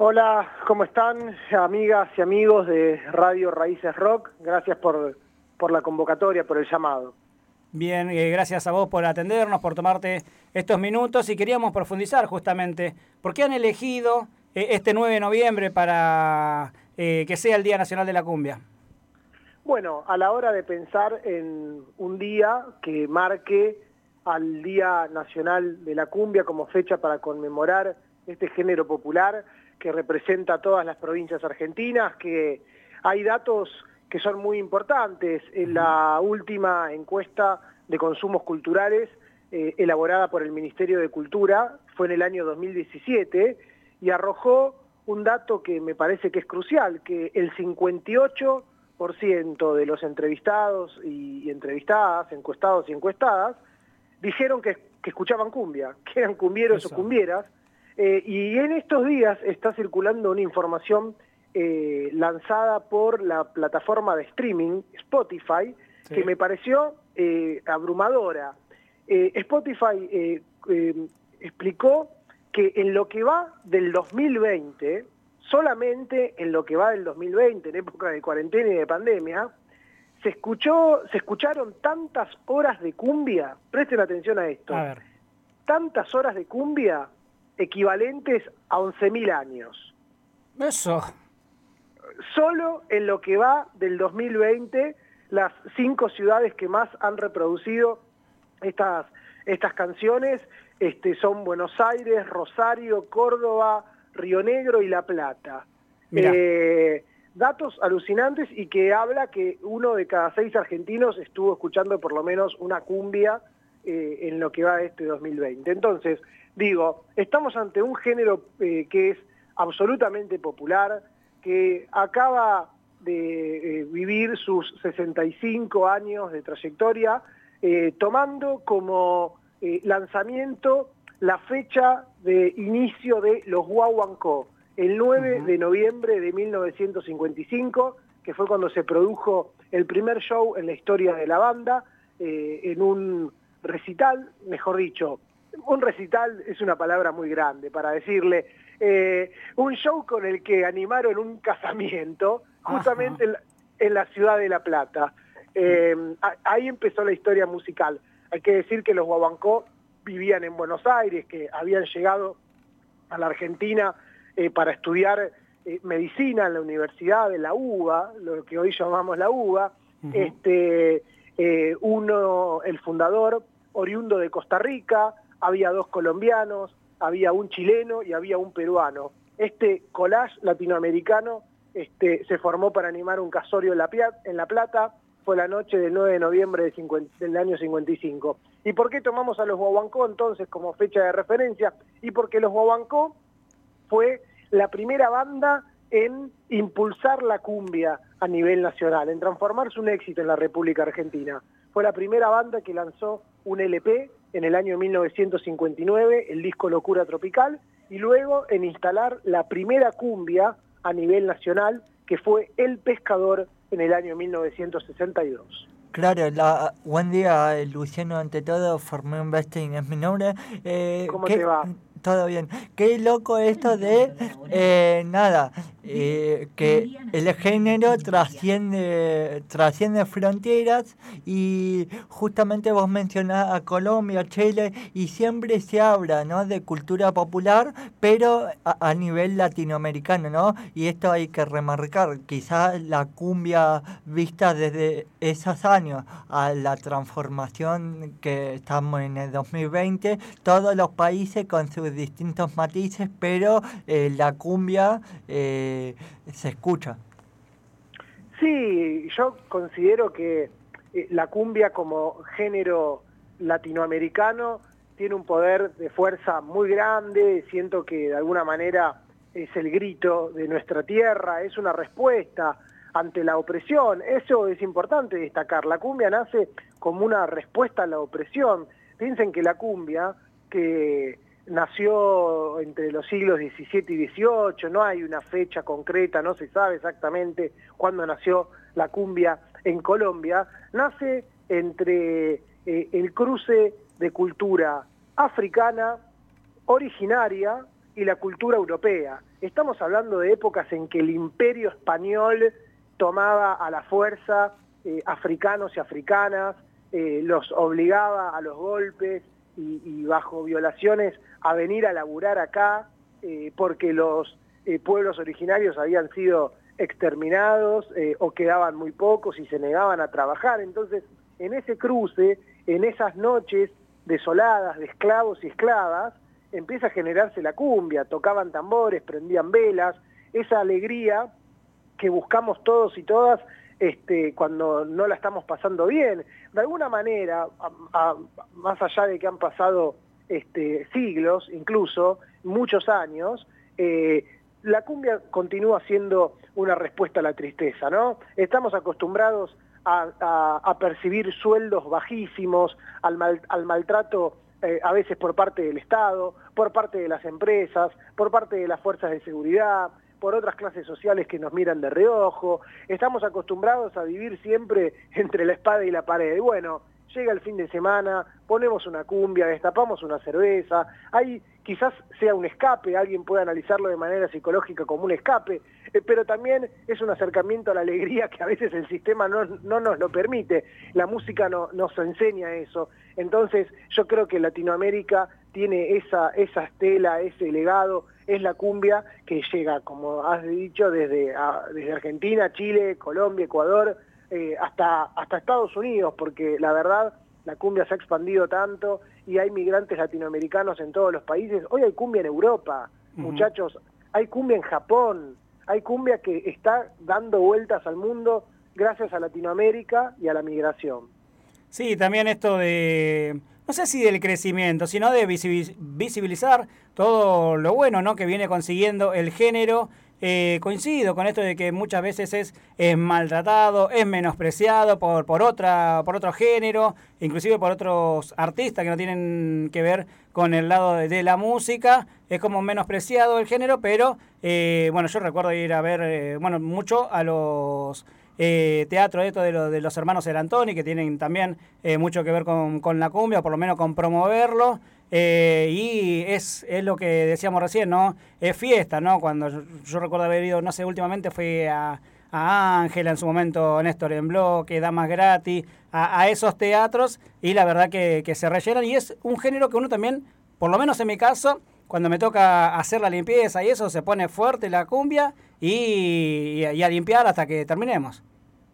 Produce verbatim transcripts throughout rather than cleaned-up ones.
Hola, ¿cómo están, amigas y amigos de Radio Raíces Rock? Gracias por, por la convocatoria, por el llamado. Bien, eh, gracias a vos por atendernos, por tomarte estos minutos, y queríamos profundizar justamente por qué han elegido eh, este nueve de noviembre para eh, que sea el Día Nacional de la Cumbia. Bueno, a la hora de pensar en un día que marque al Día Nacional de la Cumbia como fecha para conmemorar este género popular que representa a todas las provincias argentinas, que hay datos que son muy importantes. En la última encuesta de consumos culturales eh, elaborada por el Ministerio de Cultura fue en el año dos mil diecisiete y arrojó un dato que me parece que es crucial, que el cincuenta y ocho por ciento de los entrevistados y, y entrevistadas, encuestados y encuestadas, dijeron que, que escuchaban cumbia, que eran cumbieros Eso. o cumbieras, eh, y en estos días está circulando una información eh, lanzada por la plataforma de streaming Spotify, Sí. que me pareció eh, abrumadora. Eh, Spotify eh, eh, explicó que en lo que va del dos mil veinte, solamente en lo que va del dos mil veinte, en época de cuarentena y de pandemia, se escuchó, se escucharon tantas horas de cumbia, presten atención a esto, A ver. tantas horas de cumbia equivalentes a once mil años. Eso. Solo en lo que va del dos mil veinte, las cinco ciudades que más han reproducido estas, estas canciones este, son Buenos Aires, Rosario, Córdoba, Río Negro y La Plata. Eh, datos alucinantes, y que habla que uno de cada seis argentinos estuvo escuchando por lo menos una cumbia eh, en lo que va de este dos mil veinte. Entonces, digo, estamos ante un género eh, que es absolutamente popular, que acaba de eh, vivir sus sesenta y cinco años de trayectoria, eh, tomando como eh, lanzamiento la fecha de inicio de los Guaguancó, el nueve de noviembre de mil novecientos cincuenta y cinco, que fue cuando se produjo el primer show en la historia de la banda, eh, en un recital, mejor dicho, un recital es una palabra muy grande para decirle, eh, un show con el que animaron un casamiento, justamente en la, en la ciudad de La Plata. Eh, ahí empezó la historia musical. Hay que decir que los Guaguancó vivían en Buenos Aires, que habían llegado a la Argentina eh, para estudiar eh, medicina en la Universidad de la UBA, lo que hoy llamamos la UBA. Uh-huh. este, eh, uno, el fundador, oriundo de Costa Rica, había dos colombianos, había un chileno y había un peruano. Este collage latinoamericano este, se formó para animar un casorio en La, en la Plata. Fue la noche del nueve de noviembre de cincuenta, del año cincuenta y cinco. ¿Y por qué tomamos a los Guaguancó entonces como fecha de referencia? Y porque los Guaguancó fue la primera banda en impulsar la cumbia a nivel nacional, en transformarse un éxito en la República Argentina. Fue la primera banda que lanzó un L P en el año mil novecientos cincuenta y nueve, el disco Locura Tropical, y luego en instalar la primera cumbia a nivel nacional, que fue El Pescador, en el año mil novecientos sesenta y dos. Claro, la, buen día, Luciano, ante todo, Fermín Besting es mi nombre. Eh, ¿Cómo ¿qué, te va? Todo bien. Qué loco esto de, eh, nada, eh, que el género trasciende, trasciende fronteras, y justamente vos mencionás a Colombia, Chile, y siempre se habla, ¿no?, de cultura popular, pero a, a nivel latinoamericano, ¿no? Y esto hay que remarcar, quizás la cumbia vista desde esos años a la transformación que estamos en el dos mil veinte, todos los países con sus distintos matices, pero eh, la cumbia eh, se escucha. Sí, yo considero que eh, la cumbia como género latinoamericano tiene un poder de fuerza muy grande. Siento que de alguna manera es el grito de nuestra tierra, es una respuesta ante la opresión. Eso es importante destacar. La cumbia nace como una respuesta a la opresión. Piensen que la cumbia, que nació entre los siglos diecisiete y dieciocho, no hay una fecha concreta, no se sabe exactamente cuándo nació la cumbia en Colombia, nace entre eh, el cruce de cultura africana, originaria, y la cultura europea. Estamos hablando de épocas en que el imperio español tomaba a la fuerza eh, africanos y africanas, eh, los obligaba a los golpes y, y bajo violaciones a venir a laburar acá, eh, porque los eh, pueblos originarios habían sido exterminados eh, o quedaban muy pocos y se negaban a trabajar. Entonces, en ese cruce, en esas noches desoladas de esclavos y esclavas, empieza a generarse la cumbia, tocaban tambores, prendían velas, esa alegría que buscamos todos y todas este, cuando no la estamos pasando bien. De alguna manera, a, a, más allá de que han pasado este, siglos, incluso muchos años, eh, la cumbia continúa siendo una respuesta a la tristeza, ¿no? Estamos acostumbrados a, a, a percibir sueldos bajísimos, al, mal, al maltrato eh, a veces por parte del Estado, por parte de las empresas, por parte de las fuerzas de seguridad, por otras clases sociales que nos miran de reojo. Estamos acostumbrados a vivir siempre entre la espada y la pared. Bueno, llega el fin de semana, ponemos una cumbia, destapamos una cerveza, ahí quizás sea un escape, alguien puede analizarlo de manera psicológica como un escape, eh, pero también es un acercamiento a la alegría que a veces el sistema no, no nos lo permite, la música no, nos enseña eso. Entonces yo creo que Latinoamérica tiene esa, esa estela, ese legado, es la cumbia que llega, como has dicho, desde, a, desde Argentina, Chile, Colombia, Ecuador, eh, hasta, hasta Estados Unidos, porque la verdad la cumbia se ha expandido tanto y hay migrantes latinoamericanos en todos los países. Hoy hay cumbia en Europa, uh-huh. Muchachos, hay cumbia en Japón, hay cumbia que está dando vueltas al mundo gracias a Latinoamérica y a la migración. Sí, también esto de, no sé si del crecimiento, sino de visibilizar todo lo bueno, ¿no?, que viene consiguiendo el género. Eh, coincido con esto de que muchas veces es, es maltratado, es menospreciado por, por, otra, por otro género, inclusive por otros artistas que no tienen que ver con el lado de, de la música. Es como menospreciado el género, pero eh, bueno, yo recuerdo ir a ver eh, bueno, mucho a los eh, teatros esto de, lo, de los hermanos Erantoni, que tienen también eh, mucho que ver con, con la cumbia, o por lo menos con promoverlo. Eh, y es, es lo que decíamos recién, ¿no? Es fiesta, ¿no? Cuando yo, yo recuerdo haber ido, no sé, últimamente fui a, a Ángela, en su momento Néstor en Bloque, Damas Gratis, a, a esos teatros, y la verdad que, que se rellenan, y es un género que uno también, por lo menos en mi caso, cuando me toca hacer la limpieza y eso, se pone fuerte la cumbia y, y, y a limpiar hasta que terminemos.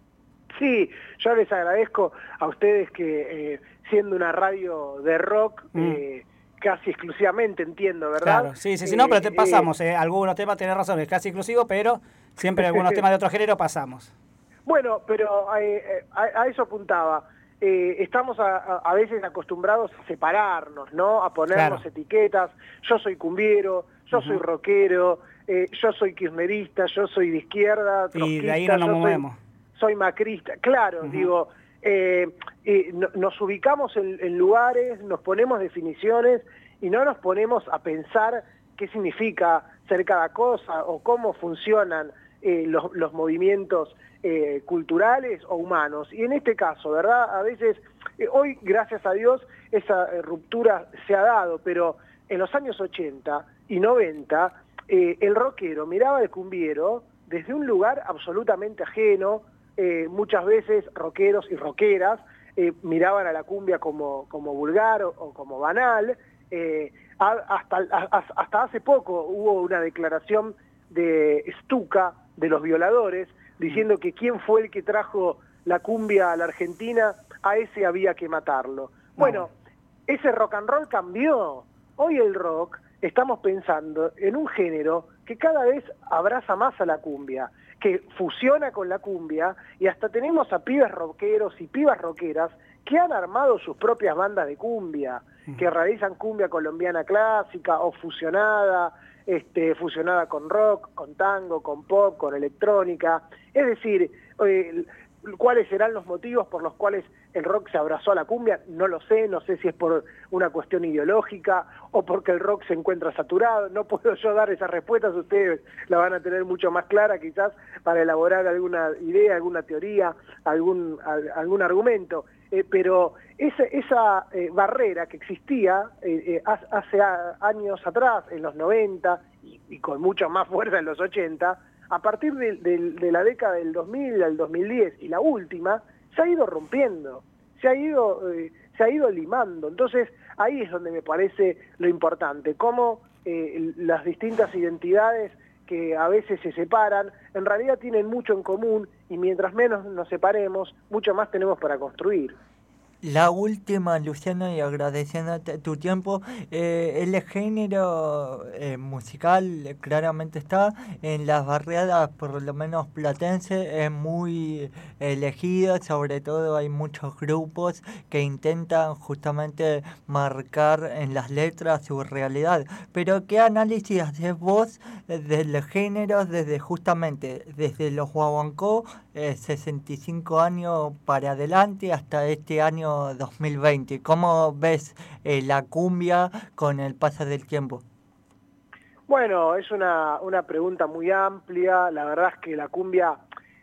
Sí, yo les agradezco a ustedes que, eh, siendo una radio de rock, mm. eh, casi exclusivamente, entiendo, ¿verdad? Claro, sí, sí, sí, eh, no, pero te pasamos, eh, algunos temas, tenés razón, es casi exclusivo, pero siempre algunos temas de otro género pasamos. Bueno, pero eh, a, a eso apuntaba. Eh, estamos a, a, a veces acostumbrados a separarnos, ¿no? A ponernos claro. etiquetas. Yo soy cumbiero, yo uh-huh. soy rockero, eh, yo soy kirchnerista, yo soy de izquierda, trotskista, y de ahí no nos movemos. Soy, soy macrista. Claro, uh-huh. digo, eh, eh, no, nos ubicamos en, en lugares, nos ponemos definiciones y no nos ponemos a pensar qué significa ser cada cosa o cómo funcionan eh, los, los movimientos eh, culturales o humanos. Y en este caso, ¿verdad? A veces, eh, hoy, gracias a Dios, esa eh, ruptura se ha dado, pero en los años ochenta y noventa, eh, el rockero miraba al cumbiero desde un lugar absolutamente ajeno. Eh, muchas veces rockeros y rockeras eh, miraban a la cumbia como, como vulgar o, o como banal. Eh, a, hasta, a, hasta hace poco hubo una declaración de Stuka, de los Violadores, diciendo que quién fue el que trajo la cumbia a la Argentina, a ese había que matarlo. Bueno, ese rock and roll cambió. Hoy el rock, estamos pensando en un género que cada vez abraza más a la cumbia, que fusiona con la cumbia, y hasta tenemos a pibes rockeros y pibas rockeras que han armado sus propias bandas de cumbia, que realizan cumbia colombiana clásica o fusionada, este, fusionada con rock, con tango, con pop, con electrónica. Es decir, eh, ¿cuáles serán los motivos por los cuales el rock se abrazó a la cumbia? No lo sé, no sé si es por una cuestión ideológica o porque el rock se encuentra saturado. No puedo yo dar esas respuestas, ustedes la van a tener mucho más clara quizás para elaborar alguna idea, alguna teoría, algún, algún argumento. eh, pero esa, esa eh, barrera que existía eh, eh, hace a, años atrás, en los noventa, y, y con mucha más fuerza en los ochenta, a partir de, de, de la década del dos mil al dos mil diez y la última, se ha ido rompiendo, se ha ido, eh, se ha ido limando. Entonces, ahí es donde me parece lo importante, cómo eh, las distintas identidades que a veces se separan, en realidad tienen mucho en común, y mientras menos nos separemos, mucho más tenemos para construir. La última, Luciano, y agradeciéndote tu tiempo, eh, el género eh, musical claramente está en las barriadas, por lo menos platense, es muy elegido, sobre todo hay muchos grupos que intentan justamente marcar en las letras su realidad. Pero ¿qué análisis haces vos del género desde justamente, desde los guaguancó, eh, sesenta y cinco años para adelante hasta este año dos mil veinte? ¿Cómo ves eh, la cumbia con el paso del tiempo? Bueno, es una, una pregunta muy amplia. La verdad es que la cumbia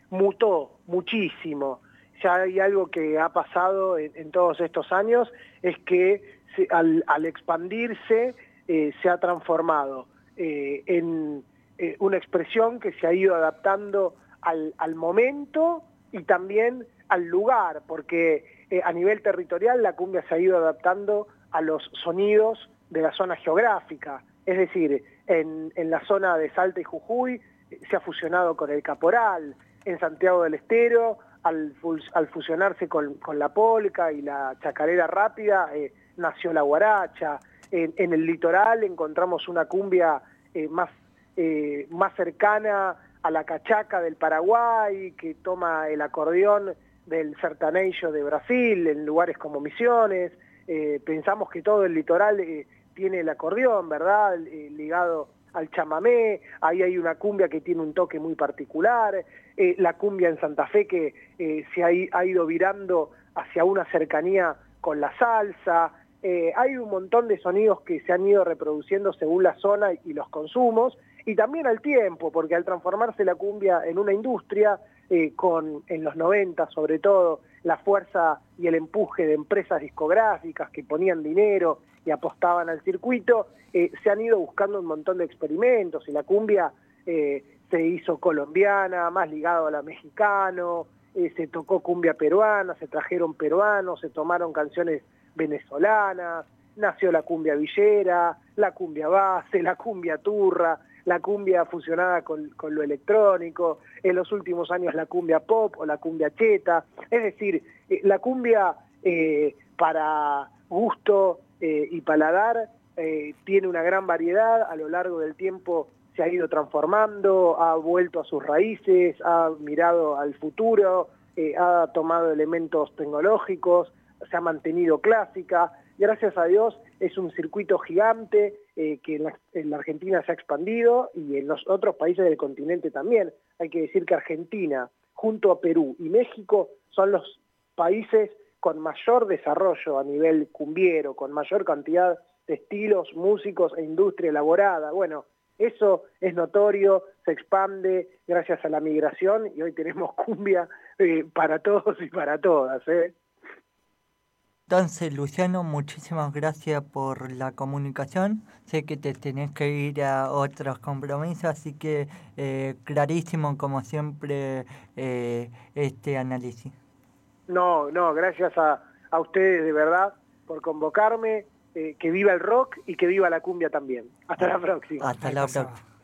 mutó muchísimo. Ya hay algo que ha pasado en, en todos estos años, es que se, al, al expandirse eh, se ha transformado eh, en eh, una expresión que se ha ido adaptando al, al momento y también al lugar, porque eh, a nivel territorial la cumbia se ha ido adaptando a los sonidos de la zona geográfica. Es decir, en, en la zona de Salta y Jujuy eh, se ha fusionado con el caporal, en Santiago del Estero, al, al fusionarse con, con la polca y la chacarera rápida, eh, nació la guaracha. En, en el litoral encontramos una cumbia eh, más, eh, más cercana a la cachaca del Paraguay, que toma el acordeón del sertanejo de Brasil, en lugares como Misiones. Eh, pensamos que todo el litoral eh, tiene el acordeón, ¿verdad?, eh, ligado al chamamé. Ahí hay una cumbia que tiene un toque muy particular. Eh, la cumbia en Santa Fe que eh, se ha, ha ido virando hacia una cercanía con la salsa. Eh, hay un montón de sonidos que se han ido reproduciendo según la zona y los consumos, y también al tiempo, porque al transformarse la cumbia en una industria, eh, con en los noventa sobre todo, la fuerza y el empuje de empresas discográficas que ponían dinero y apostaban al circuito, eh, se han ido buscando un montón de experimentos, y la cumbia eh, se hizo colombiana, más ligado a la mexicano, eh, se tocó cumbia peruana, se trajeron peruanos, se tomaron canciones venezolanas, nació la cumbia villera, la cumbia base, la cumbia turra, la cumbia fusionada con, con lo electrónico, en los últimos años la cumbia pop o la cumbia cheta. Es decir, eh, la cumbia eh, para gusto eh, y paladar eh, tiene una gran variedad, a lo largo del tiempo se ha ido transformando, ha vuelto a sus raíces, ha mirado al futuro, eh, ha tomado elementos tecnológicos, se ha mantenido clásica. Gracias a Dios es un circuito gigante eh, que en la, en la Argentina se ha expandido, y en los otros países del continente también. Hay que decir que Argentina, junto a Perú y México, son los países con mayor desarrollo a nivel cumbiero, con mayor cantidad de estilos, músicos e industria elaborada. Bueno, eso es notorio, se expande gracias a la migración, y hoy tenemos cumbia eh, para todos y para todas, ¿eh? Entonces, Luciano, muchísimas gracias por la comunicación. Sé que te tenés que ir a otros compromisos, así que eh, clarísimo, como siempre, eh, este análisis. No, no, gracias a, a ustedes de verdad por convocarme. Eh, que viva el rock y que viva la cumbia también. Hasta la próxima. Hasta la próxima.